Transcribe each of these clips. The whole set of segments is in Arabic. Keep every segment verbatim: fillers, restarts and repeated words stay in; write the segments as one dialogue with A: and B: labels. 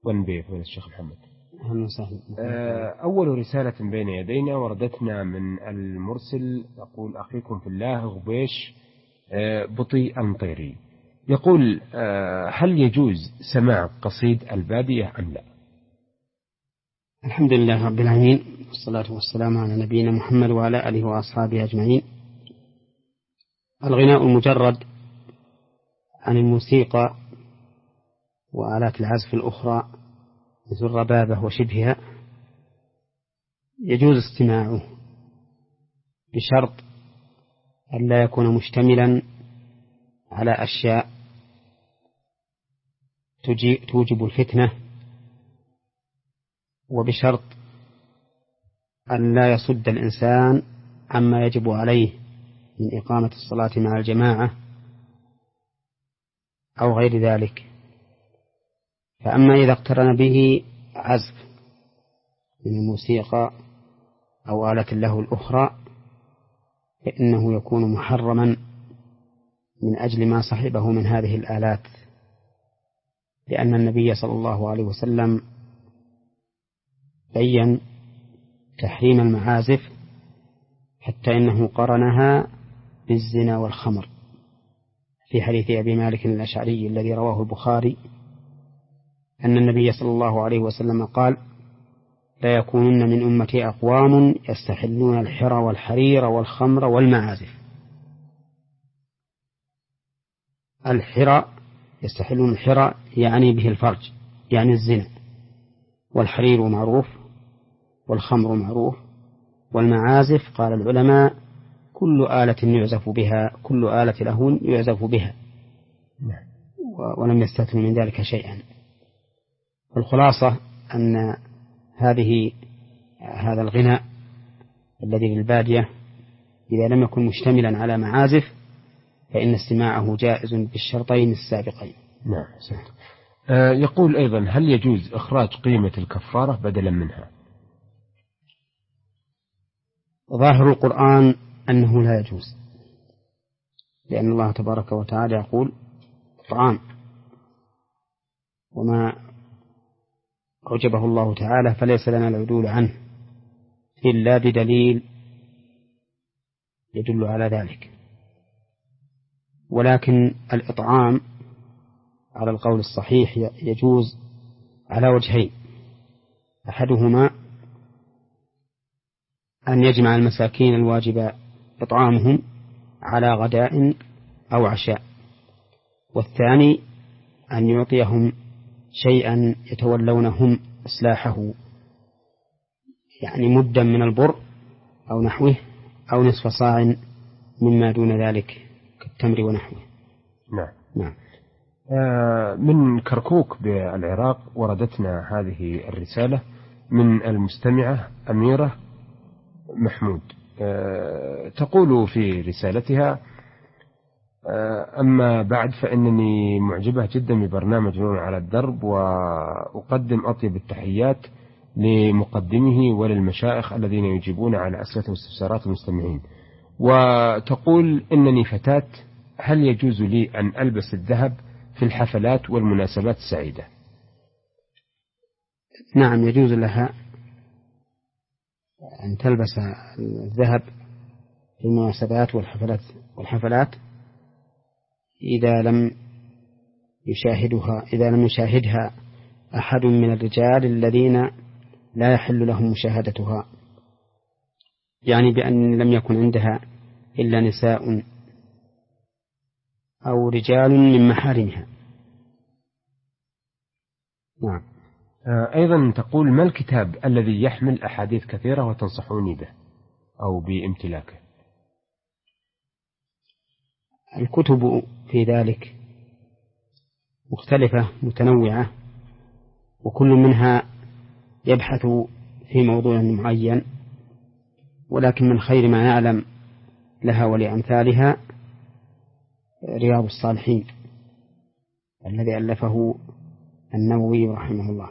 A: ونبيه فضيلة الشيخ محمد.
B: أهلا وسهلا.
A: أول رسالة بين يدينا وردتنا من المرسل، يقول أخيكم في الله غبيش بطي المطيري، يقول هل يجوز سماع قصيد البادية أم لا؟
B: الحمد لله رب العالمين، والصلاة والسلام على نبينا محمد وعلى آله وأصحابه أجمعين. الغناء المجرد عن الموسيقى وآلات العزف الأخرى مثل الربابة وشبهها يجوز استماعه بشرط أن لا يكون مشتملا على أشياء توجب الفتنة، وبشرط أن لا يصد الإنسان عما يجب عليه من إقامة الصلاة مع الجماعة أو غير ذلك. فأما إذا اقترن به عزف من الموسيقى أو آلة اللهو الأخرى فإنه يكون محرما من أجل ما صحبه من هذه الآلات، لأن النبي صلى الله عليه وسلم بين تحريم المعازف حتى إنه قرنها بالزنا والخمر في حديث أبي مالك الأشعري الذي رواه البخاري أن النبي صلى الله عليه وسلم قال: لا يكونن من أمتي أقوام يستحلون الحر والحرير والخمر والمعازف. الحر يستحلون الحر يعني به الفرج، يعني الزنا، والحرير معروف، والخمر معروف، والمعازف قال العلماء كل آلة يعزف بها، كل آلة لهو يعزف بها، ولم يستثنوا من ذلك شيئا. والخلاصة أن هذه هذا الغناء الذي بالبادية إذا لم يكن مشتملا على معازف فإن استماعه جائز بالشرطين السابقين.
A: نعم. آه يقول أيضا هل يجوز إخراج قيمة الكفارة بدلا منها؟
B: ظاهر القرآن أنه لا يجوز، لأن الله تبارك وتعالى يقول طعام، وما أوجبه الله تعالى فليس لنا العدول عنه إلا بدليل يدل على ذلك. ولكن الإطعام على القول الصحيح يجوز على وجهين: أحدهما أن يجمع المساكين الواجب إطعامهم على غداء أو عشاء، والثاني أن يعطيهم شيئا يتولونهم إصلاحه، يعني مدا من البر أو نحوه، أو نصف صاع مما دون ذلك كالتمر ونحوه.
A: نعم.
B: نعم.
A: آه من كركوك بالعراق وردتنا هذه الرسالة من المستمعة أميرة محمود. آه تقول في رسالتها: آه أما بعد فإنني معجبة جدا ببرنامج نور على الدرب، وأقدم أطيب التحيات لمقدمه وللمشايخ الذين يجيبون على أسئلة واستفسارات المستمعين. وتقول إنني فتاة، هل يجوز لي أن ألبس الذهب في الحفلات والمناسبات السعيدة؟
B: نعم، يجوز لها أن تلبس الذهب في المناسبات والحفلات والحفلات إذا لم يشاهدها إذا لم يشاهدها أحد من الرجال الذين لا يحل لهم مشاهدتها، يعني بأن لم يكن عندها إلا نساء أو رجال من محارمها. نعم.
A: أيضا تقول: ما الكتاب الذي يحمل أحاديث كثيرة وتنصحوني به أو بامتلاكه؟
B: الكتب في ذلك مختلفة متنوعة، وكل منها يبحث في موضوع معين، ولكن من خير ما نعلم لها ولأمثالها رياض الصالحين الذي ألفه النووي رحمه الله.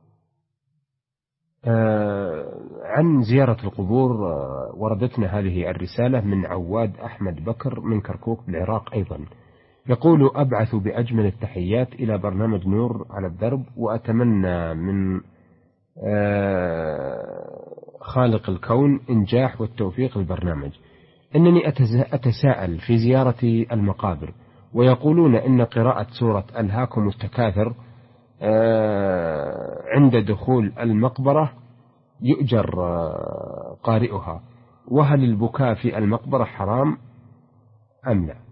A: آه عن زيارة القبور آه وردتنا هذه الرسالة من عواد أحمد بكر من كركوك بالعراق أيضا، يقول: أبعث بأجمل التحيات إلى برنامج نور على الدرب، وأتمنى من خالق الكون إنجاح والتوفيق للبرنامج. إنني أتساءل في زيارة المقابر، ويقولون إن قراءة سورة ألهاكم التكاثر عند دخول المقبرة يؤجر قارئها، وهل البكاء في المقبرة حرام أم لا؟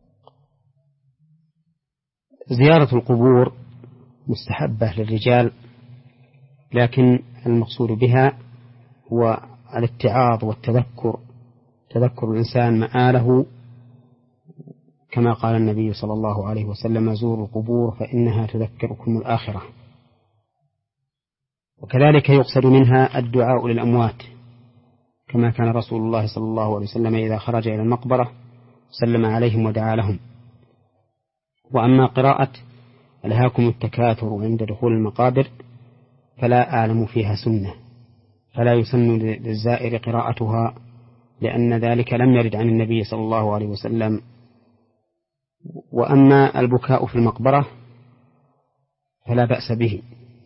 B: زيارة القبور مستحبة للرجال، لكن المقصود بها هو الاتعاظ والتذكر، تذكر الإنسان مآله، كما قال النبي صلى الله عليه وسلم: زوروا القبور فإنها تذكركم الآخرة. وكذلك يقصد منها الدعاء للأموات، كما كان رسول الله صلى الله عليه وسلم إذا خرج إلى المقبرة سلم عليهم ودعا لهم. وأما قراءة ألهاكم التكاثر عند دخول المقابر فلا أعلم فيها سنة، فلا يسن للزائر قراءتها، لأن ذلك لم يرد عن النبي صلى الله عليه وسلم. وأما البكاء في المقبرة فلا بأس به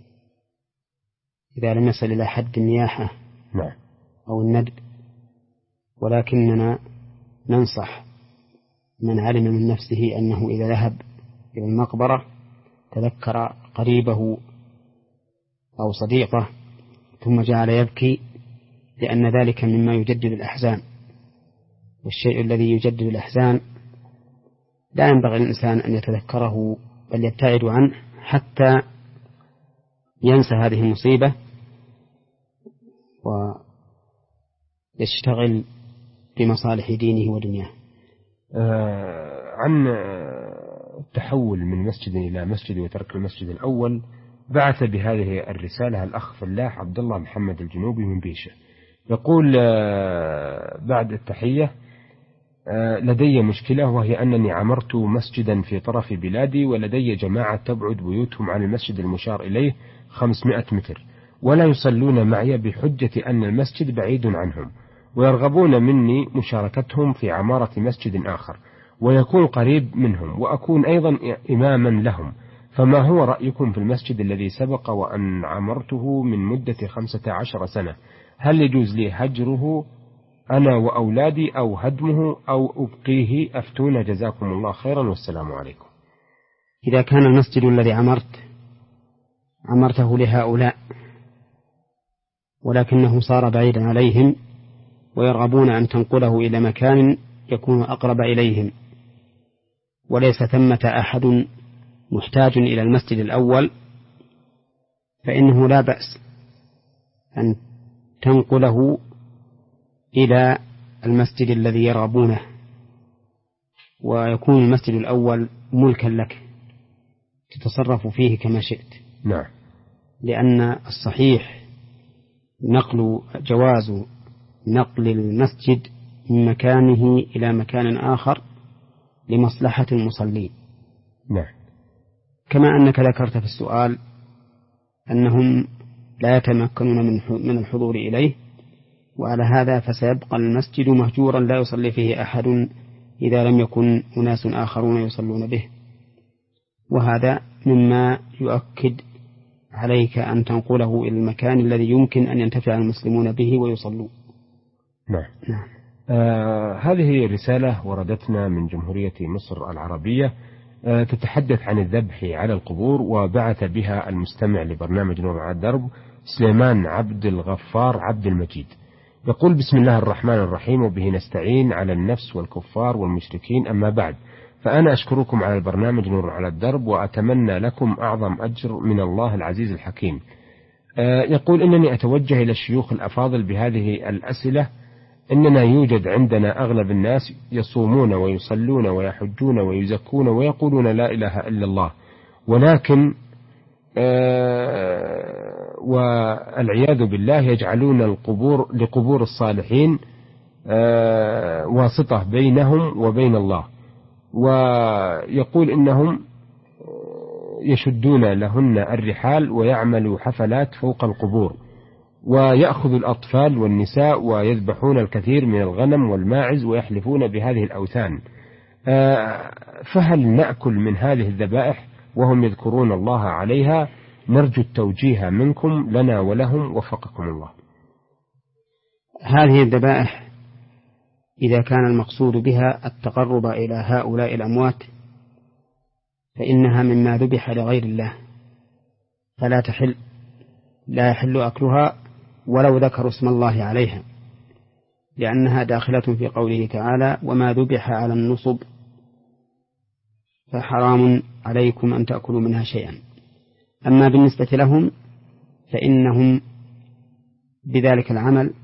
B: إذا لم يصل إلى حد النياحة أو الندب، ولكننا ننصح من علم من نفسه أنه إذا ذهب إلى المقبرة تذكر قريبه أو صديقه ثم جعل يبكي، لأن ذلك مما يجدد الأحزان، والشيء الذي يجدد الأحزان لا ينبغي الإنسان أن يتذكره، بل يبتعد عنه حتى ينسى هذه المصيبة ويشتغل بمصالح دينه ودنياه.
A: آه عن التحول من مسجد إلى مسجد وترك المسجد الأول، بعث بهذه الرسالة الأخ فلاح عبد الله محمد الجنوبي من بيشة. يقول: آه بعد التحية، آه لدي مشكلة، وهي أنني عمرت مسجدا في طرف بلادي، ولدي جماعة تبعد بيوتهم عن المسجد المشار إليه خمسمائة متر، ولا يصلون معي بحجة أن المسجد بعيد عنهم، ويرغبون مني مشاركتهم في عمارة مسجد آخر ويكون قريب منهم، وأكون أيضا إماما لهم، فما هو رأيكم في المسجد الذي سبق وأن عمرته من مدة خمسة عشر سنة؟ هل يجوز لي هجره أنا وأولادي أو هدمه أو أبقيه؟ أفتونا جزاكم الله خيرا، والسلام عليكم.
B: إذا كان المسجد الذي عمرت عمرته لهؤلاء ولكنه صار بعيدا عليهم ويرغبون أن تنقله إلى مكان يكون أقرب إليهم، وليس ثمة أحد محتاج إلى المسجد الأول، فإنه لا بأس أن تنقله إلى المسجد الذي يرغبونه، ويكون المسجد الأول ملكا لك تتصرف فيه كما شئت.
A: نعم.
B: لأن الصحيح نقل جواز نقل المسجد من مكانه إلى مكان آخر لمصلحة المصلين.
A: نعم.
B: كما أنك ذكرت في السؤال أنهم لا يتمكنون من الحضور إليه، وعلى هذا فسيبقى المسجد مهجورا لا يصلي فيه أحد إذا لم يكن أناس آخرون يصلون به، وهذا مما يؤكد عليك أن تنقله إلى المكان الذي يمكن أن ينتفع المسلمون به ويصلوا.
A: نعم. نعم. آه هذه رسالة وردتنا من جمهورية مصر العربية، آه تتحدث عن الذبح على القبور، وبعث بها المستمع لبرنامج نور على الدرب سليمان عبد الغفار عبد المجيد. يقول: بسم الله الرحمن الرحيم، وبه نستعين على النفس والكفار والمشركين، أما بعد، فأنا أشكركم على البرنامج نور على الدرب، وأتمنى لكم أعظم أجر من الله العزيز الحكيم. آه يقول: إنني أتوجه إلى الشيوخ الأفاضل بهذه الأسئلة. إننا يوجد عندنا أغلب الناس يصومون ويصلون ويحجون ويزكون ويقولون لا إله إلا الله، ولكن آه والعياذ بالله يجعلون القبور لقبور الصالحين آه واسطة بينهم وبين الله، ويقول إنهم يشدون لهن الرحال ويعملوا حفلات فوق القبور، ويأخذ الأطفال والنساء ويذبحون الكثير من الغنم والماعز ويحلفون بهذه الأوثان. فهل نأكل من هذه الذبائح وهم يذكرون الله عليها؟ نرجو التوجيه منكم لنا ولهم وفقكم الله.
B: هذه الذبائح إذا كان المقصود بها التقرب إلى هؤلاء الأموات فإنها مما ذبح لغير الله، فلا تحل لا يحل أكلها ولو ذكروا اسم الله عليها، لأنها داخلة في قوله تعالى: وما ذبح على النصب فحرام عليكم أن تأكلوا منها شيئا. أما بالنسبة لهم فإنهم بذلك العمل،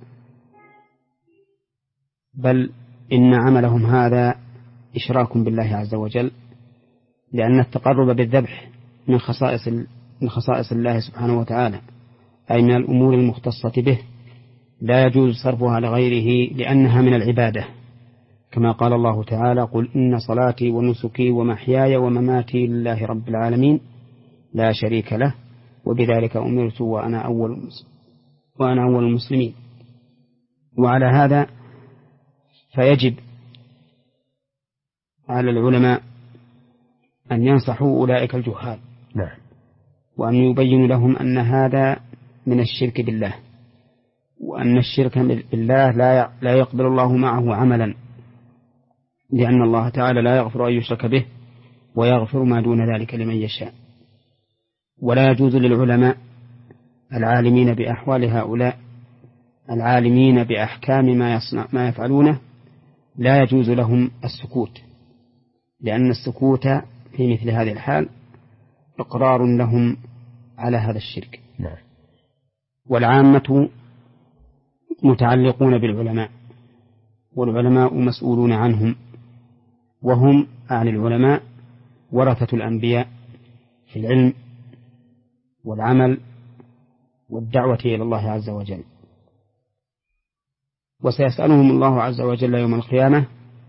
B: بل إن عملهم هذا إشراك بالله عز وجل، لأن التقرب بالذبح من خصائص من خصائص الله سبحانه وتعالى، أي من الأمور المختصة به، لا يجوز صرفها لغيره لأنها من العبادة، كما قال الله تعالى: قل إن صلاتي ونسكي ومحياي ومماتي لله رب العالمين لا شريك له وبذلك أمرت وأنا أول وأنا أول المسلمين. وعلى هذا فيجب على العلماء أن ينصحوا أولئك الجهال،
A: نعم،
B: وأن يبينوا لهم أن هذا من الشرك بالله، وأن الشرك بالله لا يقبل الله معه عملا، لأن الله تعالى لا يغفر أن يشرك به ويغفر ما دون ذلك لمن يشاء. ولا يجوز للعلماء العالمين بأحوال هؤلاء العالمين بأحكام ما يصنع ما يفعلونه، لا يجوز لهم السكوت، لأن السكوت في مثل هذه الحال إقرار لهم على هذا الشرك.
A: نعم.
B: والعامة متعلقون بالعلماء، والعلماء مسؤولون عنهم، وهم أعلى العلماء ورثة الأنبياء في العلم والعمل والدعوة إلى الله عز وجل. وسيسألهم الله عز وجل يوم القيامة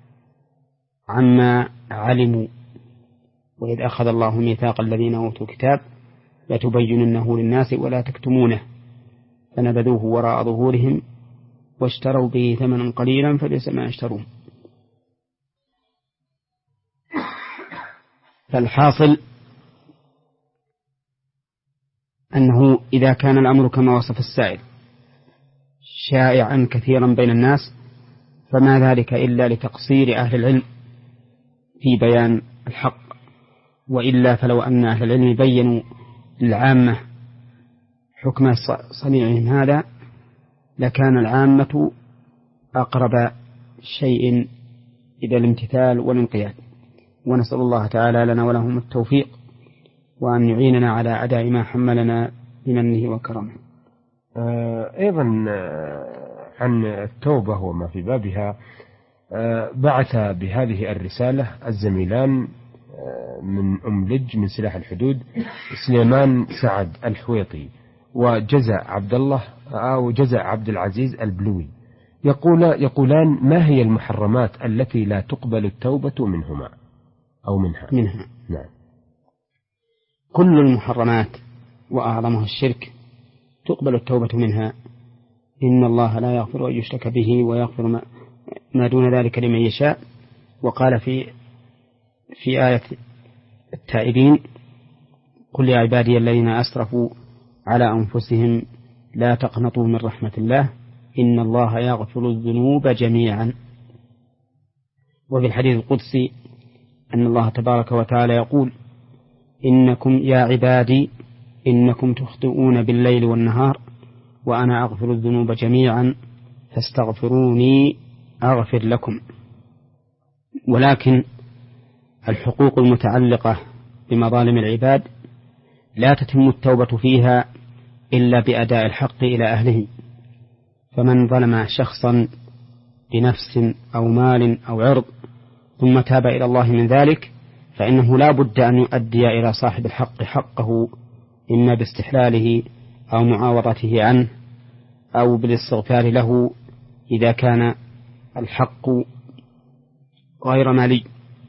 B: عما علموا، وإذ أخذ الله ميثاق الذين أوتوا الكتاب لتبيننه للناس ولا تكتمونه فنبذوه وراء ظهورهم واشتروا به ثمنا قليلا فبئس ما يشترون. فالحاصل أنه إذا كان الأمر كما وصف السائل شائعا كثيرا بين الناس، فما ذلك إلا لتقصير أهل العلم في بيان الحق، وإلا فلو أن أهل العلم بينوا للعامة حكم صنيعهم هذا لكان العامة أقرب شيء إلى الامتثال والانقياد. ونسأل الله تعالى لنا ولهم التوفيق، وأن يعيننا على أداء ما حملنا بمنه وكرمه.
A: أيضا عن التوبة وما في بابها، بعث بهذه الرسالة الزميلان من أملج من سلاح الحدود سليمان سعد الحويطي وجزع عبد الله أو جزع عبد العزيز البلوي، يقول يقولان: ما هي المحرمات التي لا تقبل التوبة منهما أو منها؟
B: منها
A: نعم.
B: كل المحرمات وأعظمها الشرك تقبل التوبة منها، إن الله لا يغفر أن يشرك به ويغفر ما, ما دون ذلك لمن يشاء. وقال في في آية التائبين: قل يا عبادي الذين أسرفوا على أنفسهم لا تقنطوا من رحمة الله إن الله يغفر الذنوب جميعا. وفي الحديث القدسي أن الله تبارك وتعالى يقول: إنكم يا عبادي إنكم تخطئون بالليل والنهار وأنا أغفر الذنوب جميعا فاستغفروني أغفر لكم. ولكن الحقوق المتعلقة بمظالم العباد لا تتم التوبة فيها إلا بأداء الحق إلى أهله، فمن ظلم شخصا بنفس أو مال أو عرض ثم تاب إلى الله من ذلك فإنه لا بد أن يؤدي إلى صاحب الحق حقه، إما باستحلاله أو معاوضته عنه أو بالاستغفار له إذا كان الحق غير مالي،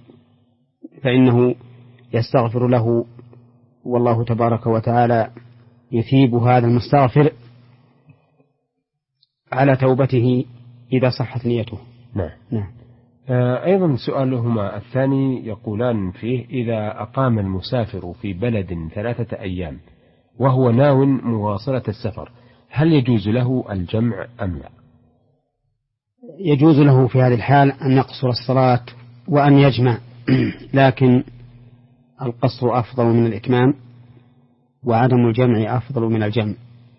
B: فإنه يستغفر له، والله تبارك وتعالى يثيب هذا المستغفر على توبته إذا صحت نيته.
A: نعم.
B: نعم.
A: أيضا سؤالهما الثاني يقولان فيه: إذا أقام المسافر في بلد ثلاثة أيام وهو ناو مواصلة السفر، هل يجوز له الجمع أم لا؟
B: يجوز له في هذه الحال أن يقصر الصلاة وأن يجمع، لكن القصر أفضل من الإتمام، وعدم الجمع أفضل من الجمع.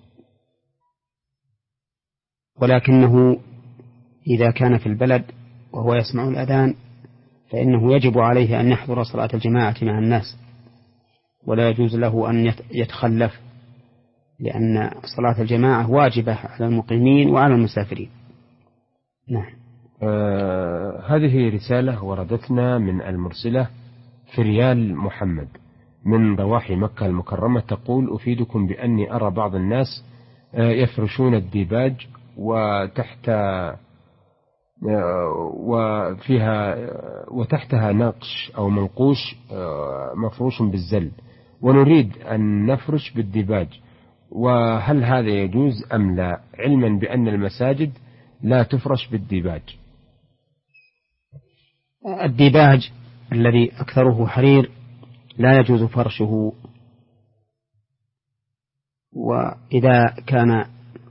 B: ولكنه إذا كان في البلد وهو يسمع الأذان فإنه يجب عليه أن يحضر صلاة الجماعة مع الناس، ولا يجوز له أن يتخلف، لأن صلاة الجماعة واجبة على المقيمين وعلى المسافرين. نعم.
A: آه هذه رسالة وردتنا من المرسلة فريال محمد من ضواحي مكة المكرمة، تقول: أفيدكم بأني أرى بعض الناس يفرشون الديباج وتحت وفيها وتحتها نقش أو منقوش مفروش بالزل، ونريد أن نفرش بالديباج، وهل هذا يجوز أم لا، علما بأن المساجد لا تفرش بالديباج؟
B: الديباج الذي أكثره حرير لا يجوز فرشه، وإذا كان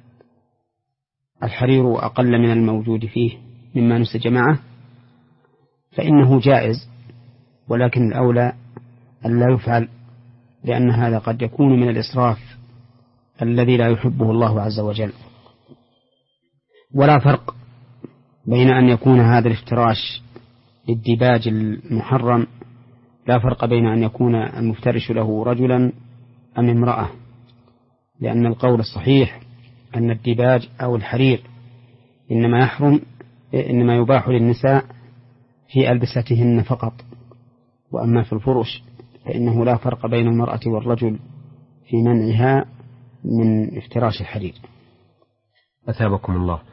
B: الحرير أقل من الموجود فيه مما نسج معه فإنه جائز، ولكن الأولى أن لا يفعل، لأن هذا قد يكون من الإسراف الذي لا يحبه الله عز وجل. ولا فرق بين أن يكون هذا الافتراش للديباج المحرم، لا فرق بين أن يكون المفترش له رجلا أم امرأة، لأن القول الصحيح أن الديباج أو الحرير إنما يحرم إنما يباح للنساء في ألبستهن فقط، وأما في الفرش فإنه لا فرق بين المرأة والرجل في منعها من افتراش الحرير.
A: أثابكم الله.